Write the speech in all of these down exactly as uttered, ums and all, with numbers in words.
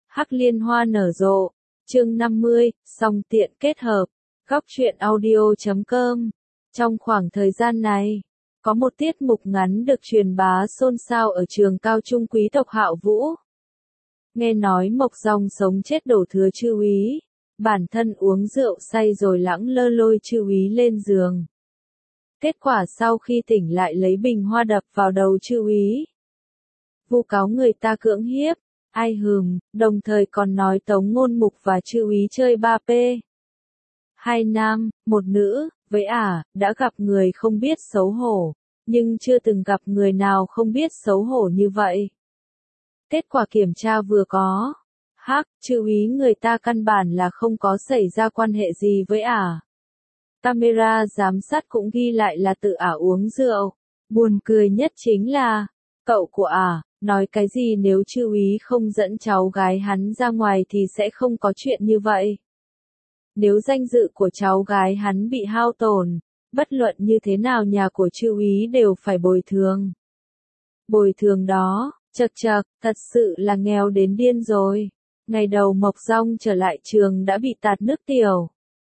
Hắc liên hoa nở rộ, chương năm mươi, song tiện kết hợp, góc truyện audio chấm com. Trong khoảng thời gian này, có một tiết mục ngắn được truyền bá xôn xao ở trường cao trung quý tộc Hạo Vũ. Nghe nói Mộc Dòng sống chết đổ thừa chư úy, bản thân uống rượu say rồi lẳng lơ lôi chư úy lên giường. Kết quả sau khi tỉnh lại lấy bình hoa đập vào đầu chư úy, vu cáo người ta cưỡng hiếp, ai hừm, đồng thời còn nói Tống Ngôn Mục và chư úy chơi ba P. Hai nam, một nữ, với ả, à, đã gặp người không biết xấu hổ, nhưng chưa từng gặp người nào không biết xấu hổ như vậy. Kết quả kiểm tra vừa có, hắc, chư úy người ta căn bản là không có xảy ra quan hệ gì với ả. À. Camera giám sát cũng ghi lại là tự ả uống rượu. Buồn cười nhất chính là, cậu của ả, nói cái gì nếu chư úy không dẫn cháu gái hắn ra ngoài thì sẽ không có chuyện như vậy. Nếu danh dự của cháu gái hắn bị hao tổn, bất luận như thế nào nhà của chư úy đều phải bồi thường. Bồi thường đó, chật chật, thật sự là nghèo đến điên rồi. Ngày đầu Mộc Dòng trở lại trường đã bị tạt nước tiểu.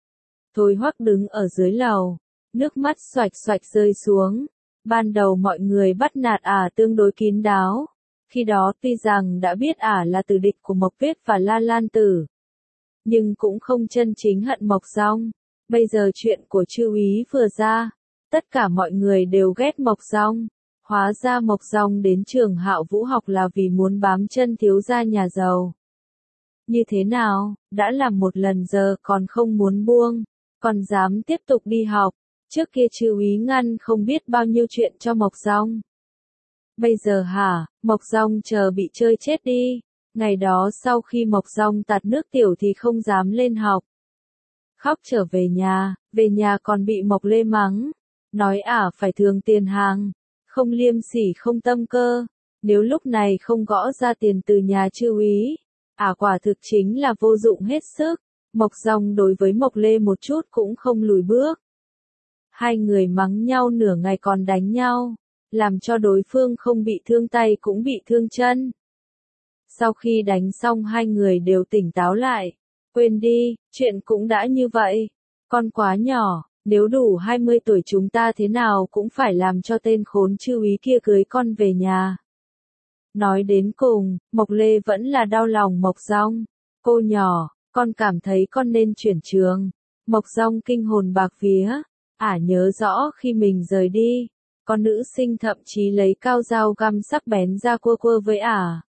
Thôi Hoắc đứng ở dưới lầu, nước mắt xoạch xoạch rơi xuống. Ban đầu mọi người bắt nạt ả tương đối kín đáo. Khi đó tuy rằng đã biết ả là tử địch của Mộc Viết và La Lan Tử, nhưng cũng không chân chính hận Mộc Dòng. Bây giờ chuyện của chư úy vừa ra, tất cả mọi người đều ghét Mộc Dòng. Hóa ra Mộc Dòng đến trường Hạo Vũ học là vì muốn bám chân thiếu gia nhà giàu. Như thế nào, đã làm một lần giờ còn không muốn buông, còn dám tiếp tục đi học. Trước kia chư úy ngăn không biết bao nhiêu chuyện cho Mộc Dòng. Bây giờ hả, Mộc Dòng chờ bị chơi chết đi. Ngày đó sau khi Mộc Dòng tạt nước tiểu thì không dám lên học. Khóc trở về nhà, về nhà còn bị Mộc Lê mắng. Nói ả phải thường tiền hàng, không liêm sỉ không tâm cơ. Nếu lúc này không gõ ra tiền từ nhà chư úy, ả quả thực chính là vô dụng hết sức. Mộc Dòng đối với Mộc Lê một chút cũng không lùi bước. Hai người mắng nhau nửa ngày còn đánh nhau, làm cho đối phương không bị thương tay cũng bị thương chân. Sau khi đánh xong hai người đều tỉnh táo lại. Quên đi, chuyện cũng đã như vậy. Con quá nhỏ, nếu đủ hai mươi tuổi chúng ta thế nào cũng phải làm cho tên khốn chư úy kia cưới con về nhà. Nói đến cùng, Mộc Lê vẫn là đau lòng Mộc Dòng. Cô nhỏ, con cảm thấy con nên chuyển trường. Mộc Dòng kinh hồn bạc vía. Ả nhớ rõ khi mình rời đi, con nữ sinh thậm chí lấy cao dao găm sắc bén ra cua cua với ả.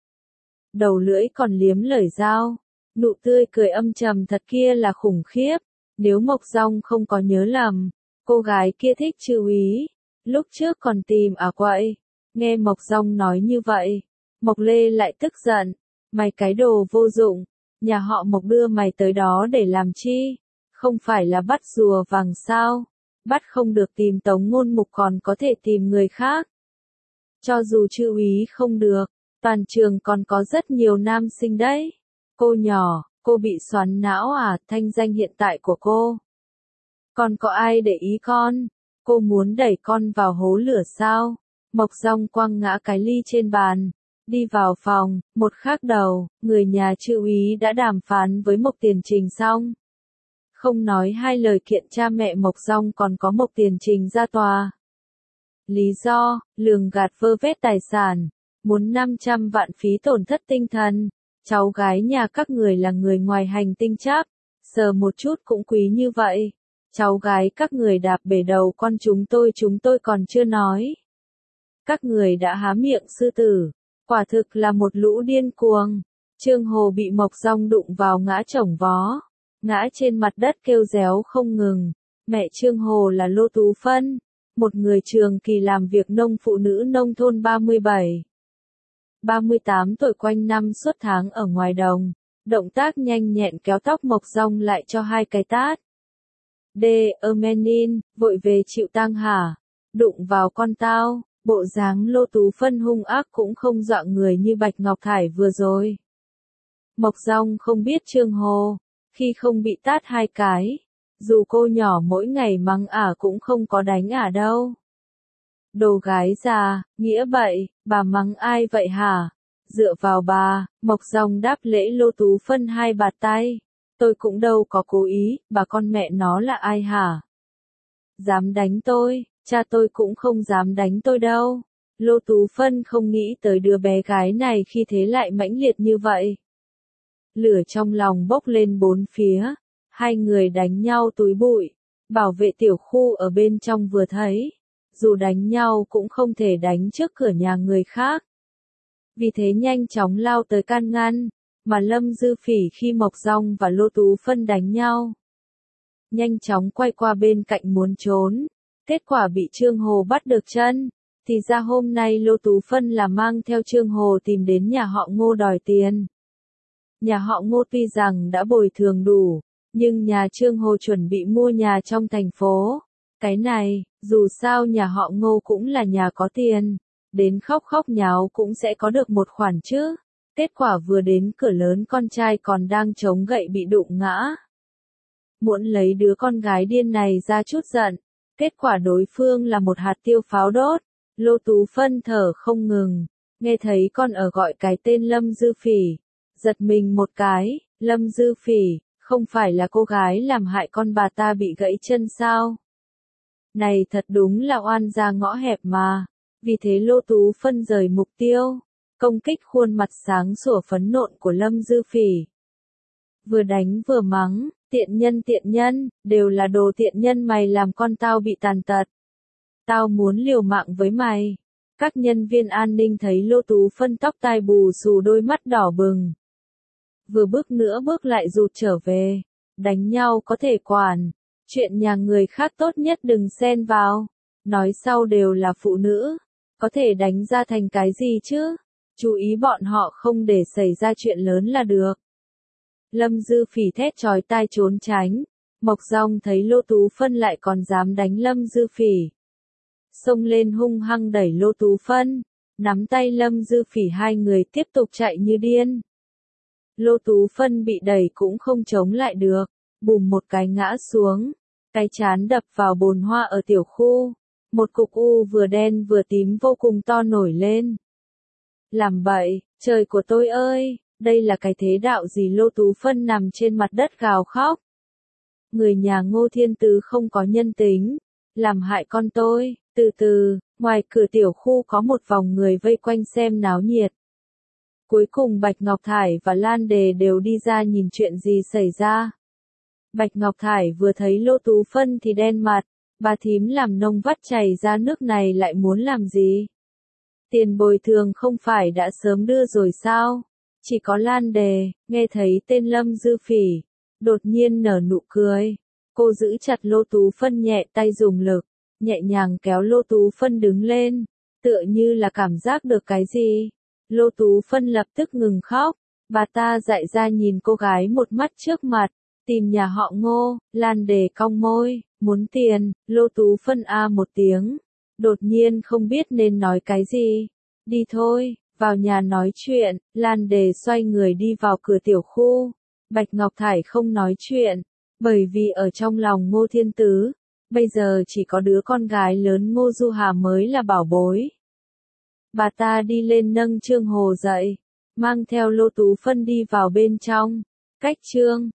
Đầu lưỡi còn liếm lời dao. Nụ tươi cười âm trầm thật kia là khủng khiếp. Nếu Mộc Dòng không có nhớ lầm, cô gái kia thích chư úy. Lúc trước còn tìm ả quậy. Nghe Mộc Dòng nói như vậy, Mộc Lê lại tức giận. Mày cái đồ vô dụng, nhà họ Mộc đưa mày tới đó để làm chi? Không phải là bắt rùa vàng sao? Bắt không được tìm Tống Ngôn Mục còn có thể tìm người khác. Cho dù chư úy không được, toàn trường còn có rất nhiều nam sinh đấy. Cô nhỏ, cô bị xoắn não à, thanh danh hiện tại của cô. Còn có ai để ý con? Cô muốn đẩy con vào hố lửa sao? Mộc Dòng quăng ngã cái ly trên bàn, đi vào phòng. Một khắc đầu, người nhà chư úy đã đàm phán với Mộc Tiền Trình xong. Không nói hai lời kiện cha mẹ Mộc Dòng còn có Mộc Tiền Trình ra tòa. Lý do, lường gạt vơ vét tài sản, muốn năm trăm vạn phí tổn thất tinh thần. Cháu gái nhà các người là người ngoài hành tinh chắc, sờ một chút cũng quý như vậy. Cháu gái các người đạp bể đầu con chúng tôi chúng tôi còn chưa nói. Các người đã há miệng sư tử, quả thực là một lũ điên cuồng. Trương Hồ bị Mộc Dòng đụng vào ngã chổng vó. Ngã trên mặt đất kêu réo không ngừng. Mẹ Trương Hồ là Lô Tú Phân, một người trường kỳ làm việc nông phụ nữ nông thôn ba mươi bảy, ba mươi tám tuổi quanh năm suốt tháng ở ngoài đồng. Động tác nhanh nhẹn kéo tóc Mộc Dòng lại cho hai cái tát. Đê, ơ menin, vội về chịu tang hả? Đụng vào con tao, bộ dáng Lô Tú Phân hung ác cũng không dọa người như Bạch Ngọc Thải vừa rồi. Mộc Dòng không biết Trương Hồ. Khi không bị tát hai cái, dù cô nhỏ mỗi ngày mắng ả cũng không có đánh ả đâu. Đồ gái già, nghĩa bậy, bà mắng ai vậy hả? Dựa vào bà, Mộc Dòng đáp lễ Lô Tú Phân hai bạt tay. Tôi cũng đâu có cố ý, bà con mẹ nó là ai hả? Dám đánh tôi, cha tôi cũng không dám đánh tôi đâu. Lô Tú Phân không nghĩ tới đứa bé gái này khi thế lại mãnh liệt như vậy. Lửa trong lòng bốc lên bốn phía, hai người đánh nhau túi bụi, bảo vệ tiểu khu ở bên trong vừa thấy, dù đánh nhau cũng không thể đánh trước cửa nhà người khác. Vì thế nhanh chóng lao tới can ngăn, mà Lâm Dư Phỉ khi Mộc Dòng và Lô Tú Phân đánh nhau. Nhanh chóng quay qua bên cạnh muốn trốn, kết quả bị Trương Hồ bắt được chân. Thì ra hôm nay Lô Tú Phân là mang theo Trương Hồ tìm đến nhà họ Ngô đòi tiền. Nhà họ Ngô tuy rằng đã bồi thường đủ, nhưng nhà Trương Hồ chuẩn bị mua nhà trong thành phố. Cái này, dù sao nhà họ Ngô cũng là nhà có tiền, đến khóc khóc nháo cũng sẽ có được một khoản chứ. Kết quả vừa đến cửa lớn con trai còn đang chống gậy bị đụng ngã. Muốn lấy đứa con gái điên này ra chút giận, kết quả đối phương là một hạt tiêu pháo đốt. Lô Tú Phân thở không ngừng, nghe thấy con ở gọi cái tên Lâm Dư Phỉ, giật mình một cái. Lâm Dư Phỉ, không phải là cô gái làm hại con bà ta bị gãy chân sao? Này thật đúng là oan gia ngõ hẹp mà. Vì thế Lô Tú Phân rời mục tiêu, công kích khuôn mặt sáng sủa phấn nộn của Lâm Dư Phỉ. Vừa đánh vừa mắng, tiện nhân tiện nhân, đều là đồ tiện nhân mày làm con tao bị tàn tật. Tao muốn liều mạng với mày. Các nhân viên an ninh thấy Lô Tú Phân tóc tai bù xù đôi mắt đỏ bừng. Vừa bước nữa bước lại rụt trở về. Đánh nhau có thể quản. Chuyện nhà người khác tốt nhất đừng xen vào. Nói sau đều là phụ nữ. Có thể đánh ra thành cái gì chứ? Chú ý bọn họ không để xảy ra chuyện lớn là được. Lâm Dư Phỉ thét chói tai trốn tránh. Mộc Dòng thấy Lô Tú Phân lại còn dám đánh Lâm Dư Phỉ. Xông lên hung hăng đẩy Lô Tú Phân, nắm tay Lâm Dư Phỉ hai người tiếp tục chạy như điên. Lô Tú Phân bị đẩy cũng không chống lại được, bùm một cái ngã xuống, cái chán đập vào bồn hoa ở tiểu khu, một cục u vừa đen vừa tím vô cùng to nổi lên. Làm bậy, trời của tôi ơi, đây là cái thế đạo gì? Lô Tú Phân nằm trên mặt đất gào khóc. Người nhà Ngô Thiên Tứ không có nhân tính, làm hại con tôi. Từ từ, ngoài cửa tiểu khu có một vòng người vây quanh xem náo nhiệt. Cuối cùng Bạch Ngọc Thải và Lan Đề đều đi ra nhìn chuyện gì xảy ra. Bạch Ngọc Thải vừa thấy Lô Tú Phân thì đen mặt, bà thím làm nông vắt chảy ra nước này lại muốn làm gì? Tiền bồi thường không phải đã sớm đưa rồi sao? Chỉ có Lan Đề, nghe thấy tên Lâm Dư Phỉ, đột nhiên nở nụ cười. Cô giữ chặt Lô Tú Phân nhẹ tay dùng lực, nhẹ nhàng kéo Lô Tú Phân đứng lên, tựa như là cảm giác được cái gì. Lô Tú Phân lập tức ngừng khóc, bà ta dại ra nhìn cô gái một mắt trước mặt, tìm nhà họ Ngô. Lan Đề cong môi, muốn tiền. Lô Tú Phân a một tiếng, đột nhiên không biết nên nói cái gì. Đi thôi, vào nhà nói chuyện. Lan Đề xoay người đi vào cửa tiểu khu. Bạch Ngọc Thải không nói chuyện, bởi vì ở trong lòng Ngô Thiên Tứ, bây giờ chỉ có đứa con gái lớn Ngô Du Hà mới là bảo bối. Bà ta đi lên nâng Trương Hồ dậy, mang theo Lô Tú Phân đi vào bên trong. Cách Trương